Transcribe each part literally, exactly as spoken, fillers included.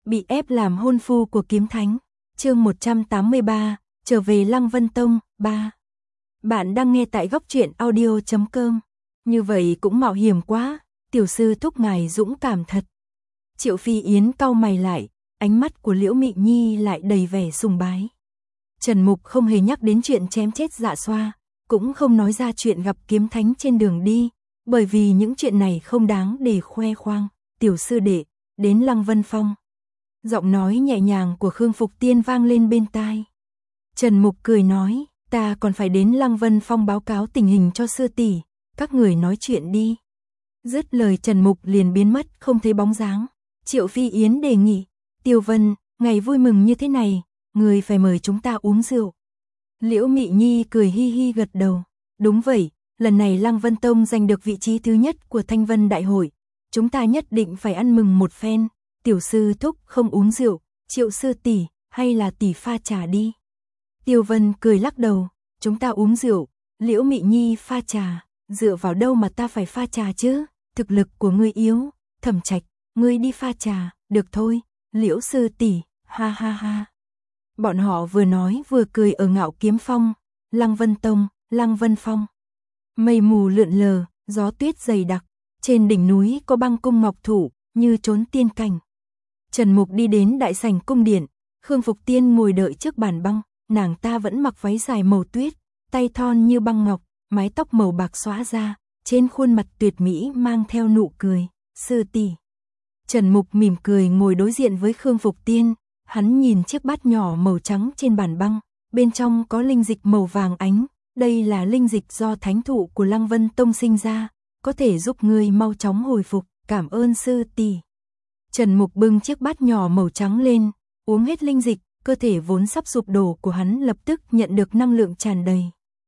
bị ép làm hôn phu của kiếm thánh. Chương một trăm tám mươi ba, trở về Lăng Vân Tông, ba. Bạn đang nghe tại góc truyện audio chấm com. Như vậy cũng mạo hiểm quá, tiểu sư thúc ngài dũng cảm thật. Triệu Phi Yến cau mày lại, ánh mắt của Liễu Mị Nhi lại đầy vẻ sùng bái. Trần Mục không hề nhắc đến chuyện chém chết Dạ Xoa, cũng không nói ra chuyện gặp kiếm thánh trên đường đi, bởi vì những chuyện này không đáng để khoe khoang. Tiểu sư đệ, đến Lăng Vân Phong. Giọng nói nhẹ nhàng của Khương Phục Tiên vang lên bên tai. Trần Mục cười nói, ta còn phải đến Lăng Vân Phong báo cáo tình hình cho sư tỷ, các người nói chuyện đi. Dứt lời Trần Mục liền biến mất không thấy bóng dáng. Triệu Phi Yến đề nghị, Tiêu Vân, ngày vui mừng như thế này, người phải mời chúng ta uống rượu. Liễu Mị Nhi cười hi hi gật đầu, đúng vậy, lần này Lăng Vân Tông giành được vị trí thứ nhất của Thanh Vân Đại hội, chúng ta nhất định phải ăn mừng một phen. Tiểu sư thúc không uống rượu, Triệu sư tỷ, hay là tỷ pha trà đi. Tiêu Vân cười lắc đầu, chúng ta uống rượu. Liễu Mị Nhi pha trà, dựa vào đâu mà ta phải pha trà chứ, thực lực của ngươi yếu. Thẩm Trạch, ngươi đi pha trà, được thôi. Liễu sư tỷ, ha ha ha. Bọn họ vừa nói vừa cười ở Ngạo Kiếm Phong. Lăng Vân Tông, Lăng Vân Phong. Mây mù lượn lờ, gió tuyết dày đặc, trên đỉnh núi có băng cung ngọc thủ, như trốn tiên cảnh. Trần Mục đi đến đại sảnh cung điện, Khương Phục Tiên ngồi đợi trước bàn băng, nàng ta vẫn mặc váy dài màu tuyết, tay thon như băng ngọc, mái tóc màu bạc xõa ra, trên khuôn mặt tuyệt mỹ mang theo nụ cười. Sư tỷ. Trần Mục mỉm cười ngồi đối diện với Khương Phục Tiên, hắn nhìn chiếc bát nhỏ màu trắng trên bàn băng, bên trong có linh dịch màu vàng ánh, đây là linh dịch do thánh thụ của Lăng Vân Tông sinh ra, có thể giúp ngươi mau chóng hồi phục, cảm ơn sư tỷ. Trần Mục bưng chiếc bát nhỏ màu trắng lên, uống hết linh dịch, cơ thể vốn sắp sụp đổ của hắn lập tức nhận được năng lượng tràn đầy.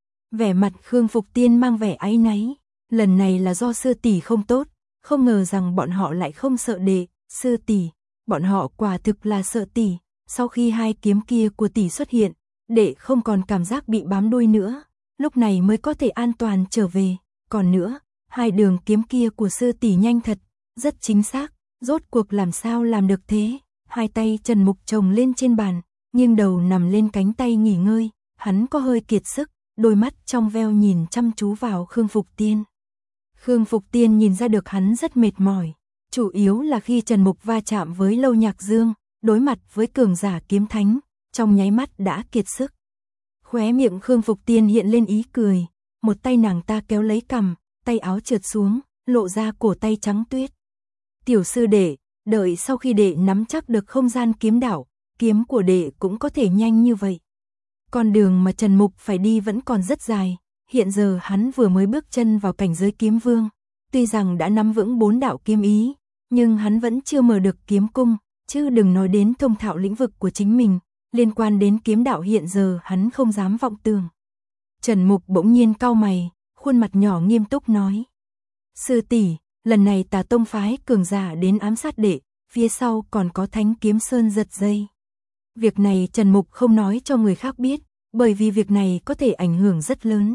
Vẻ mặt Khương Phục Tiên mang vẻ áy náy, lần này là do sư tỷ không tốt, không ngờ rằng bọn họ lại không sợ đệ. Sư tỷ, bọn họ quả thực là sợ tỷ, sau khi hai kiếm kia của tỷ xuất hiện, đệ không còn cảm giác bị bám đuôi nữa, lúc này mới có thể an toàn trở về. Còn nữa, hai đường kiếm kia của sư tỷ nhanh thật, rất chính xác, rốt cuộc làm sao làm được thế? Hai tay Trần Mục chồng lên trên bàn, nghiêng đầu nằm lên cánh tay nghỉ ngơi, hắn có hơi kiệt sức, đôi mắt trong veo nhìn chăm chú vào Khương Phục Tiên. Khương Phục Tiên nhìn ra được hắn rất mệt mỏi, chủ yếu là khi Trần Mục va chạm với Lâu Nhạc Dương, đối mặt với cường giả kiếm thánh, trong nháy mắt đã kiệt sức. Khóe miệng Khương Phục Tiên hiện lên ý cười, một tay nàng ta kéo lấy cằm, tay áo trượt xuống, lộ ra cổ tay trắng tuyết. Tiểu sư đệ, đợi sau khi đệ nắm chắc được không gian kiếm đạo, kiếm của đệ cũng có thể nhanh như vậy. Con đường mà Trần Mục phải đi vẫn còn rất dài, hiện giờ hắn vừa mới bước chân vào cảnh giới kiếm vương, tuy rằng đã nắm vững bốn đạo kiếm ý, nhưng hắn vẫn chưa mở được kiếm cung, chứ đừng nói đến thông thạo lĩnh vực của chính mình, liên quan đến kiếm đạo hiện giờ hắn không dám vọng tưởng. Trần Mục bỗng nhiên cau mày, khuôn mặt nhỏ nghiêm túc nói: "Sư tỷ, lần này Tà Tông phái cường giả đến ám sát đệ, phía sau còn có Thánh Kiếm Sơn giật dây." Việc này Trần Mục không nói cho người khác biết, bởi vì việc này có thể ảnh hưởng rất lớn.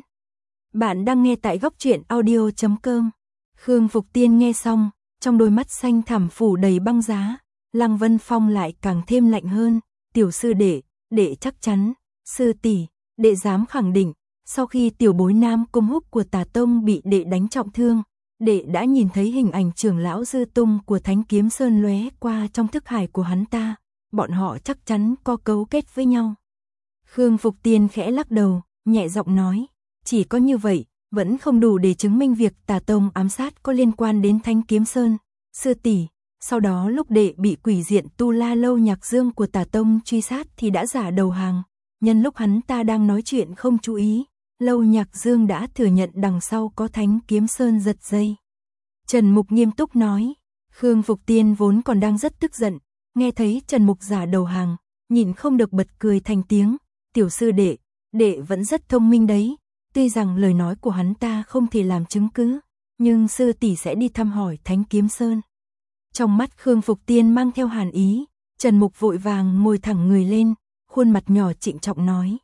Bạn đang nghe tại góc truyện audio chấm com. Khương Phục Tiên nghe xong, trong đôi mắt xanh thẳm phủ đầy băng giá, Lăng Vân Phong lại càng thêm lạnh hơn. Tiểu sư đệ, đệ chắc chắn. Sư tỷ, đệ dám khẳng định, sau khi tiểu bối Nam Cung Húc của Tà Tông bị đệ đánh trọng thương, đệ đã nhìn thấy hình ảnh trưởng lão Dư Tung của Thánh Kiếm Sơn lóe qua trong thức hải của hắn ta, bọn họ chắc chắn có cấu kết với nhau. Khương Phục Tiên khẽ lắc đầu, nhẹ giọng nói, chỉ có như vậy, vẫn không đủ để chứng minh việc Tà Tông ám sát có liên quan đến Thánh Kiếm Sơn. Sư tỷ, sau đó lúc đệ bị quỷ diện Tu La Lâu Nhạc Dương của Tà Tông truy sát thì đã giả đầu hàng, nhân lúc hắn ta đang nói chuyện không chú ý, Lâu Nhạc Dương đã thừa nhận đằng sau có Thánh Kiếm Sơn giật dây. Trần Mục nghiêm túc nói. Khương Phục Tiên vốn còn đang rất tức giận, nghe thấy Trần Mục giả đầu hàng, nhịn không được bật cười thành tiếng. Tiểu sư đệ, đệ vẫn rất thông minh đấy, tuy rằng lời nói của hắn ta không thể làm chứng cứ, nhưng sư tỷ sẽ đi thăm hỏi Thánh Kiếm Sơn. Trong mắt Khương Phục Tiên mang theo hàn ý, Trần Mục vội vàng ngồi thẳng người lên, khuôn mặt nhỏ trịnh trọng nói.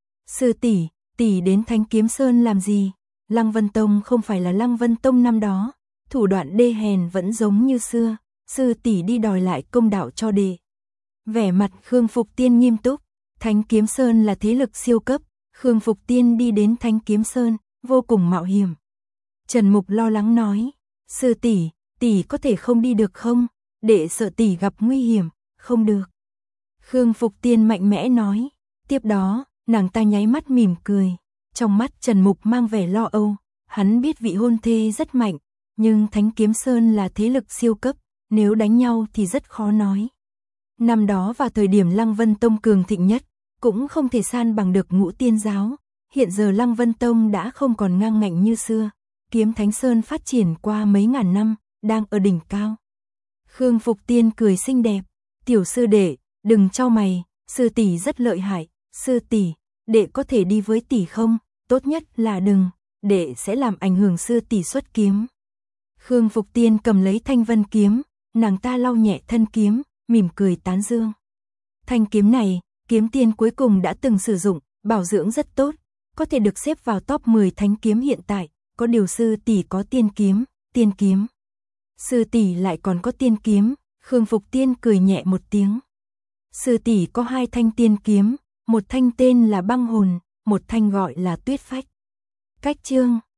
Sư tỷ, tỷ đến Thánh Kiếm Sơn làm gì? Lăng Vân Tông không phải là Lăng Vân Tông năm đó, thủ đoạn đê hèn vẫn giống như xưa, sư tỷ đi đòi lại công đạo cho đệ, Vẻ mặt Khương Phục Tiên nghiêm túc, Thánh Kiếm Sơn là thế lực siêu cấp, Khương Phục Tiên đi đến Thánh Kiếm Sơn, vô cùng mạo hiểm. Trần Mục lo lắng nói, sư tỷ, tỷ có thể không đi được không? Đệ sợ tỷ gặp nguy hiểm, không được. Khương Phục Tiên mạnh mẽ nói, tiếp đó, nàng ta nháy mắt mỉm cười, trong mắt Trần Mục mang vẻ lo âu, hắn biết vị hôn thê rất mạnh, nhưng Thánh Kiếm Sơn là thế lực siêu cấp, nếu đánh nhau thì rất khó nói. Năm đó vào thời điểm Lăng Vân Tông cường thịnh nhất, cũng không thể san bằng được Ngũ Tiên giáo, hiện giờ Lăng Vân Tông đã không còn ngang ngạnh như xưa, Kiếm Thánh Sơn phát triển qua mấy ngàn năm, đang ở đỉnh cao. Khương Phục Tiên cười xinh đẹp, tiểu sư đệ, đừng chau mày, sư tỷ rất lợi hại, sư tỷ, đệ có thể đi với tỷ không? Tốt nhất là đừng, đệ sẽ làm ảnh hưởng sư tỷ xuất kiếm. Khương Phục Tiên cầm lấy thanh vân kiếm, nàng ta lau nhẹ thân kiếm, mỉm cười tán dương. Thanh kiếm này, kiếm tiên cuối cùng đã từng sử dụng, bảo dưỡng rất tốt, có thể được xếp vào top mười thánh kiếm hiện tại, có điều sư tỷ có tiên kiếm, tiên kiếm. Sư tỷ lại còn có tiên kiếm, Khương Phục Tiên cười nhẹ một tiếng. Sư tỷ có hai thanh tiên kiếm, một thanh tên là băng hồn, một thanh gọi là tuyết phách. Cách chương